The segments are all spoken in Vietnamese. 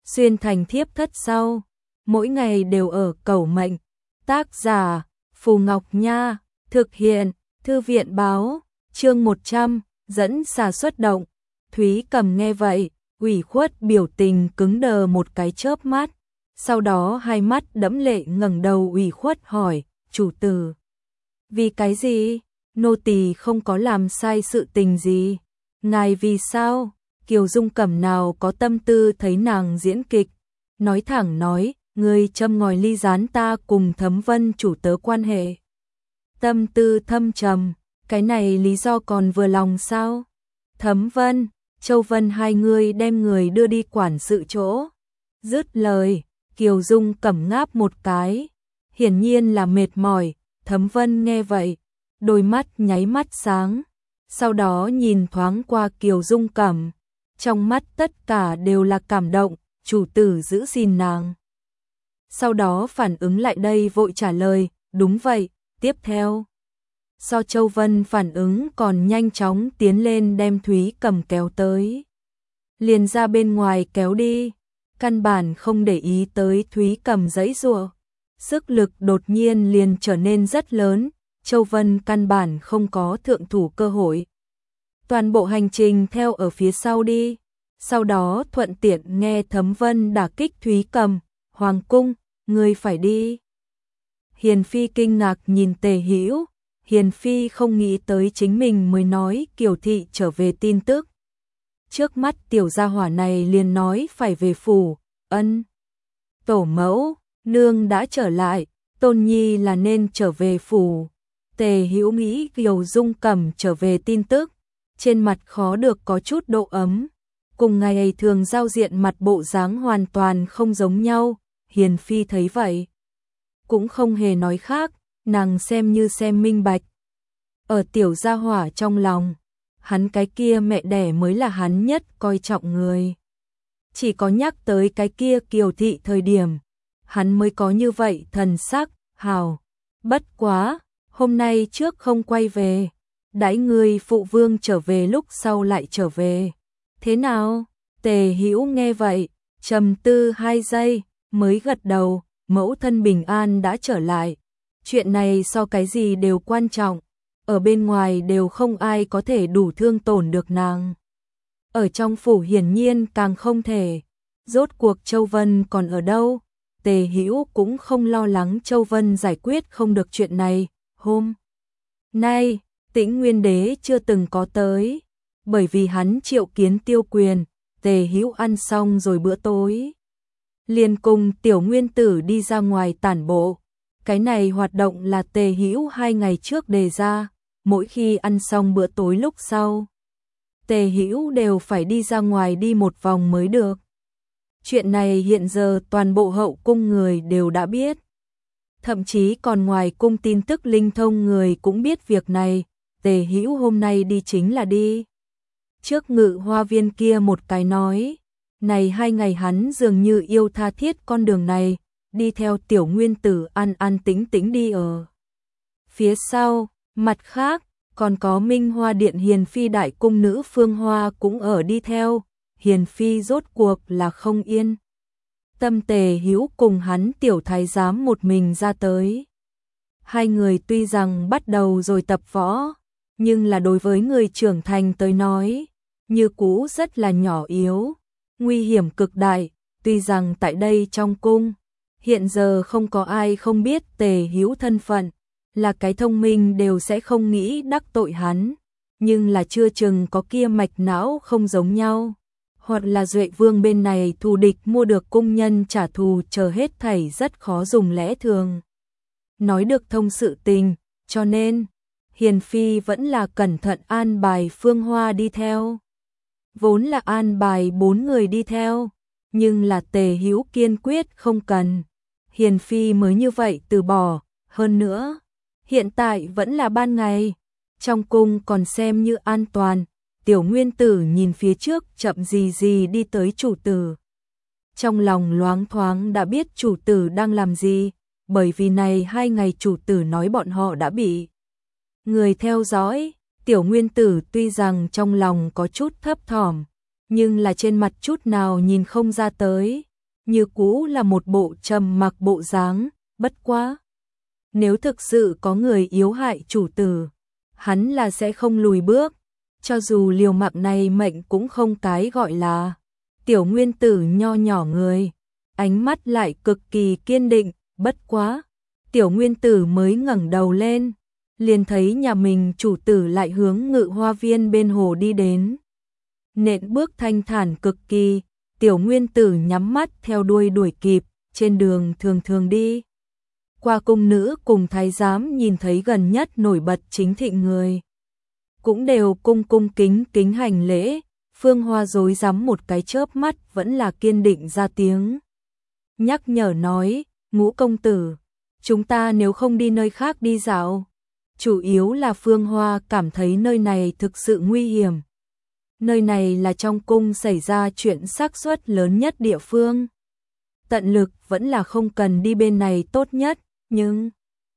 xuyên thành thiếp thất sau, mỗi ngày đều ở cầu mệnh. Tác giả Phù Ngọc Nha, thực hiện Thư viện báo, chương 100, dẫn xà xuất động. Thúy Cầm nghe vậy, ủy khuất biểu tình cứng đờ một cái chớp mắt, sau đó hai mắt đẫm lệ ngẩng đầu ủy khuất hỏi, chủ tử, vì cái gì? Nô tỳ không có làm sai sự tình gì. Ngài vì sao? Kiều Dung Cẩm nào có tâm tư thấy nàng diễn kịch, nói thẳng nói, ngươi châm ngòi ly gián ta cùng Thấm Vân chủ tớ quan hệ. Tâm tư thâm trầm, cái này lý do còn vừa lòng sao? Thấm Vân, Châu Vân hai người đem người đưa đi quản sự chỗ. Dứt lời, Kiều Dung Cẩm ngáp một cái, hiển nhiên là mệt mỏi. Thấm Vân nghe vậy, đôi mắt nháy mắt sáng, sau đó nhìn thoáng qua Kiều Dung Cẩm, trong mắt tất cả đều là cảm động, chủ tử giữ gìn nàng. Sau đó phản ứng lại đây vội trả lời, đúng vậy, tiếp theo. So Châu Vân phản ứng còn nhanh chóng tiến lên đem Thúy Cầm kéo tới. Liền ra bên ngoài kéo đi, căn bản không để ý tới Thúy Cầm giãy giụa. Sức lực đột nhiên liền trở nên rất lớn, Châu Vân căn bản không có thượng thủ cơ hội. Toàn bộ hành trình theo ở phía sau đi, sau đó thuận tiện nghe Thấm Vân đả kích Thúy Cầm, Hoàng cung, ngươi phải đi. Hiền Phi kinh ngạc nhìn Tề Hữu, Hiền Phi không nghĩ tới chính mình mới nói Kiều thị trở về tin tức. Trước mắt tiểu gia hỏa này liền nói phải về phủ, ân. Tổ mẫu, nương đã trở lại, Tôn Nhi là nên trở về phủ. Tề Hữu nghĩ Kiều Dung Cẩm trở về tin tức, trên mặt khó được có chút độ ấm. Cùng ngày ấy thường giao diện mặt bộ dáng hoàn toàn không giống nhau, Hiền Phi thấy vậy. Cũng không hề nói khác, nàng xem như xem minh bạch. Ở tiểu gia hỏa trong lòng, hắn cái kia mẹ đẻ mới là hắn nhất coi trọng người. Chỉ có nhắc tới cái kia Kiều thị thời điểm, hắn mới có như vậy thần sắc, hào. Bất quá, hôm nay trước không quay về, đãi người phụ vương trở về lúc sau lại trở về. Thế nào? Tề Hữu nghe vậy, trầm tư 2 giây, mới gật đầu, mẫu thân bình an đã trở lại. Chuyện này so cái gì đều quan trọng, ở bên ngoài đều không ai có thể đủ thương tổn được nàng. Ở trong phủ hiển nhiên càng không thể, rốt cuộc Châu Vân còn ở đâu? Tề Hữu cũng không lo lắng Châu Vân giải quyết không được chuyện này. Hôm nay, Tĩnh Nguyên Đế chưa từng có tới, bởi vì hắn triệu kiến Tiêu Quyền. Tề Hữu ăn xong rồi bữa tối, liền cùng Tiểu Nguyên Tử đi ra ngoài tản bộ. Cái này hoạt động là Tề Hữu 2 ngày trước đề ra, mỗi khi ăn xong bữa tối lúc sau, Tề Hữu đều phải đi ra ngoài đi một vòng mới được. Chuyện này hiện giờ toàn bộ hậu cung người đều đã biết. Thậm chí còn ngoài cung tin tức linh thông người cũng biết việc này. Tề Hữu hôm nay đi chính là đi trước Ngự Hoa Viên kia một cái nói. Này 2 ngày hắn dường như yêu tha thiết con đường này, đi theo Tiểu Nguyên Tử an an tĩnh tĩnh đi ở phía sau. Mặt khác, còn có Minh Hoa Điện Hiền Phi đại cung nữ Phương Hoa cũng ở đi theo. Hiền Phi rốt cuộc là không yên tâm Tề Hữu cùng hắn tiểu thái giám một mình ra tới. Hai người tuy rằng bắt đầu rồi tập võ, nhưng là đối với người trưởng thành tới nói, như cũ rất là nhỏ yếu, nguy hiểm cực đại. Tuy rằng tại đây trong cung, hiện giờ không có ai không biết Tề Hữu thân phận, là cái thông minh đều sẽ không nghĩ đắc tội hắn, nhưng là chưa chừng có kia mạch não không giống nhau, hoặc là Duệ Vương bên này thù địch mua được cung nhân trả thù, chờ hết thảy rất khó dùng lẽ thường nói được thông sự tình, cho nên Hiền Phi vẫn là cẩn thận an bài Phương Hoa đi theo. Vốn là an bài 4 người đi theo, nhưng là Tề Hữu kiên quyết không cần, Hiền Phi mới như vậy từ bỏ. Hơn nữa, hiện tại vẫn là ban ngày, trong cung còn xem như an toàn. Tiểu Nguyên Tử nhìn phía trước chậm gì gì đi tới chủ tử, trong lòng loáng thoáng đã biết chủ tử đang làm gì, bởi vì này 2 ngày chủ tử nói bọn họ đã bị người theo dõi. Tiểu Nguyên Tử tuy rằng trong lòng có chút thấp thỏm, nhưng là trên mặt chút nào nhìn không ra tới, như cũ là một bộ trầm mặc bộ dáng, bất quá. Nếu thực sự có người yếu hại chủ tử, hắn là sẽ không lùi bước, cho dù liều mạng này mệnh cũng không cái gọi là. Tiểu Nguyên Tử nho nhỏ người, ánh mắt lại cực kỳ kiên định, bất quá. Tiểu Nguyên Tử mới ngẩng đầu lên, liền thấy nhà mình chủ tử lại hướng Ngự Hoa Viên bên hồ đi đến. Nện bước thanh thản cực kỳ, Tiểu Nguyên Tử nhắm mắt theo đuôi đuổi kịp, trên đường thường thường đi. Qua cung nữ cùng thái giám nhìn thấy gần nhất nổi bật chính thịnh người, cũng đều cung cung kính kính hành lễ. Phương Hoa rối rắm một cái chớp mắt vẫn là kiên định ra tiếng. Nhắc nhở nói, Ngũ công tử, chúng ta nếu không đi nơi khác đi dạo. Chủ yếu là Phương Hoa cảm thấy nơi này thực sự nguy hiểm. Nơi này là trong cung xảy ra chuyện xác suất lớn nhất địa phương. Tận lực vẫn là không cần đi bên này tốt nhất, nhưng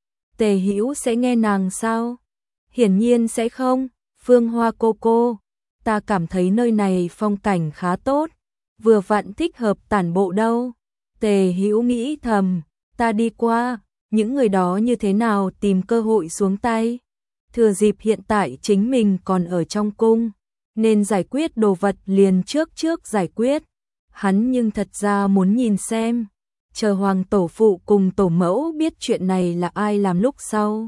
Tề Hữu sẽ nghe nàng sao? Hiển nhiên sẽ không. Phương Hoa cô, ta cảm thấy nơi này phong cảnh khá tốt, vừa vặn thích hợp tản bộ đâu. Tề Hữu nghĩ thầm, ta đi qua, những người đó như thế nào tìm cơ hội xuống tay. Thừa dịp hiện tại chính mình còn ở trong cung, nên giải quyết đồ vật liền trước giải quyết. Hắn nhưng thật ra muốn nhìn xem, chờ hoàng tổ phụ cùng tổ mẫu biết chuyện này là ai làm lúc sau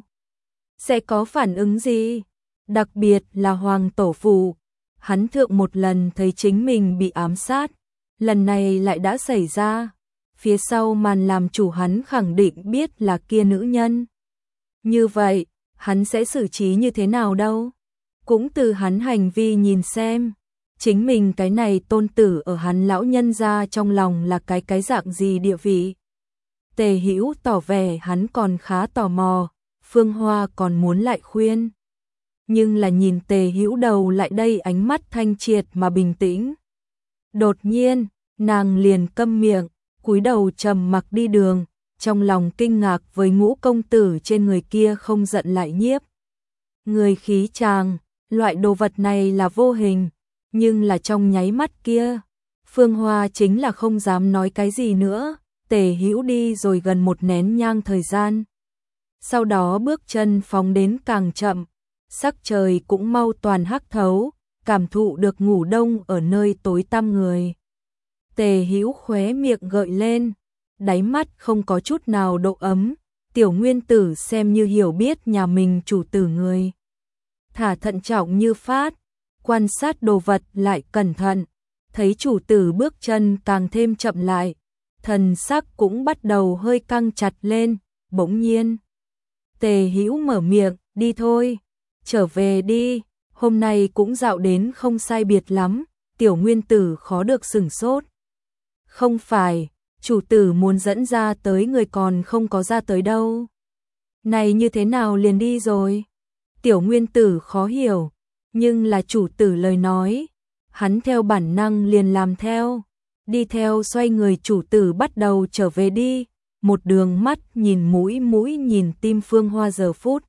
sẽ có phản ứng gì. Đặc biệt là hoàng tổ phụ, hắn thượng một lần thấy chính mình bị ám sát, lần này lại đã xảy ra. Phía sau màn làm chủ hắn khẳng định biết là kia nữ nhân. Như vậy, hắn sẽ xử trí như thế nào đâu? Cũng từ hắn hành vi nhìn xem, chính mình cái này tôn tử ở hắn lão nhân gia trong lòng là cái dạng gì địa vị. Tề Hữu tỏ vẻ hắn còn khá tò mò, Phương Hoa còn muốn lại khuyên. Nhưng là nhìn Tề Hữu đầu lại đây ánh mắt thanh triệt mà bình tĩnh. Đột nhiên, nàng liền câm miệng, cúi đầu trầm mặc đi đường, trong lòng kinh ngạc với Ngũ công tử trên người kia không giận lại nhiếp. Người khí chàng, loại đồ vật này là vô hình, nhưng là trong nháy mắt kia, Phương Hoa chính là không dám nói cái gì nữa. Tề Hữu đi rồi gần một nén nhang thời gian. Sau đó bước chân phóng đến càng chậm, sắc trời cũng mau toàn hắc thấu, cảm thụ được ngủ đông ở nơi tối tăm người. Tề Hữu khóe miệng gợi lên, đáy mắt không có chút nào độ ấm. Tiểu Nguyên Tử xem như hiểu biết nhà mình chủ tử người. Thả thận trọng như phát, quan sát đồ vật lại cẩn thận, thấy chủ tử bước chân càng thêm chậm lại, thần sắc cũng bắt đầu hơi căng chặt lên. Bỗng nhiên, Tề Hữu mở miệng, đi thôi, trở về đi, hôm nay cũng dạo đến không sai biệt lắm. Tiểu Nguyên Tử khó được sửng sốt. Không phải, chủ tử muốn dẫn ra tới người còn không có ra tới đâu. Này như thế nào liền đi rồi? Tiểu Nguyên Tử khó hiểu, nhưng là chủ tử lời nói, hắn theo bản năng liền làm theo. Đi theo xoay người chủ tử bắt đầu trở về đi, một đường mắt nhìn mũi nhìn tim. Phương Hoa giờ phút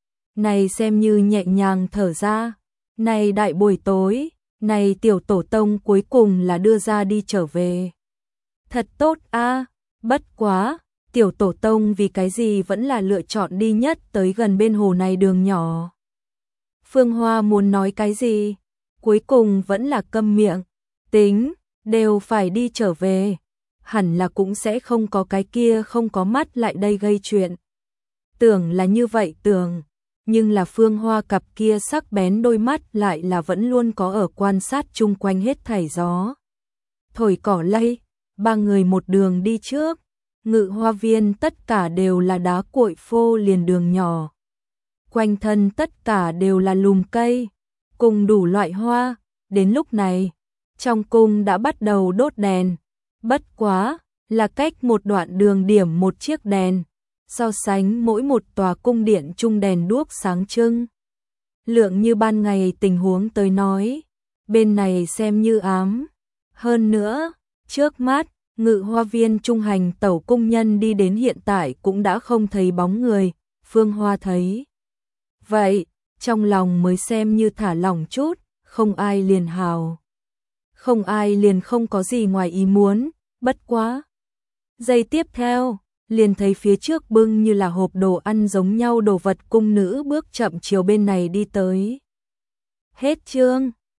này xem như nhẹ nhàng thở ra. Này đại buổi tối, này tiểu tổ tông cuối cùng là đưa ra đi trở về. Thật tốt a, bất quá, tiểu tổ tông vì cái gì vẫn là lựa chọn đi nhất tới gần bên hồ này đường nhỏ. Phương Hoa muốn nói cái gì, cuối cùng vẫn là câm miệng. Tính, đều phải đi trở về, hẳn là cũng sẽ không có cái kia không có mắt lại đây gây chuyện. Tưởng là như vậy tưởng, nhưng là Phương Hoa cặp kia sắc bén đôi mắt lại là vẫn luôn có ở quan sát chung quanh hết thảy gió. Thổi cỏ lay, ba người một đường đi trước, Ngự Hoa Viên tất cả đều là đá cuội phô liền đường nhỏ. Quanh thân tất cả đều là lùm cây, cùng đủ loại hoa. Đến lúc này, trong cung đã bắt đầu đốt đèn, bất quá là cách một đoạn đường điểm một chiếc đèn, so sánh mỗi một tòa cung điện chung đèn đuốc sáng trưng. Lượng như ban ngày tình huống tới nói, bên này xem như ám. Hơn nữa, trước mắt, Ngự Hoa Viên trung hành tẩu cung nhân đi đến hiện tại cũng đã không thấy bóng người. Phương Hoa thấy vậy, trong lòng mới xem như thả lỏng chút, không ai liền hào. Không ai liền không có gì ngoài ý muốn, bất quá. Giây tiếp theo, liền thấy phía trước bưng như là hộp đồ ăn giống nhau đồ vật cung nữ bước chậm chiều bên này đi tới. Hết chương.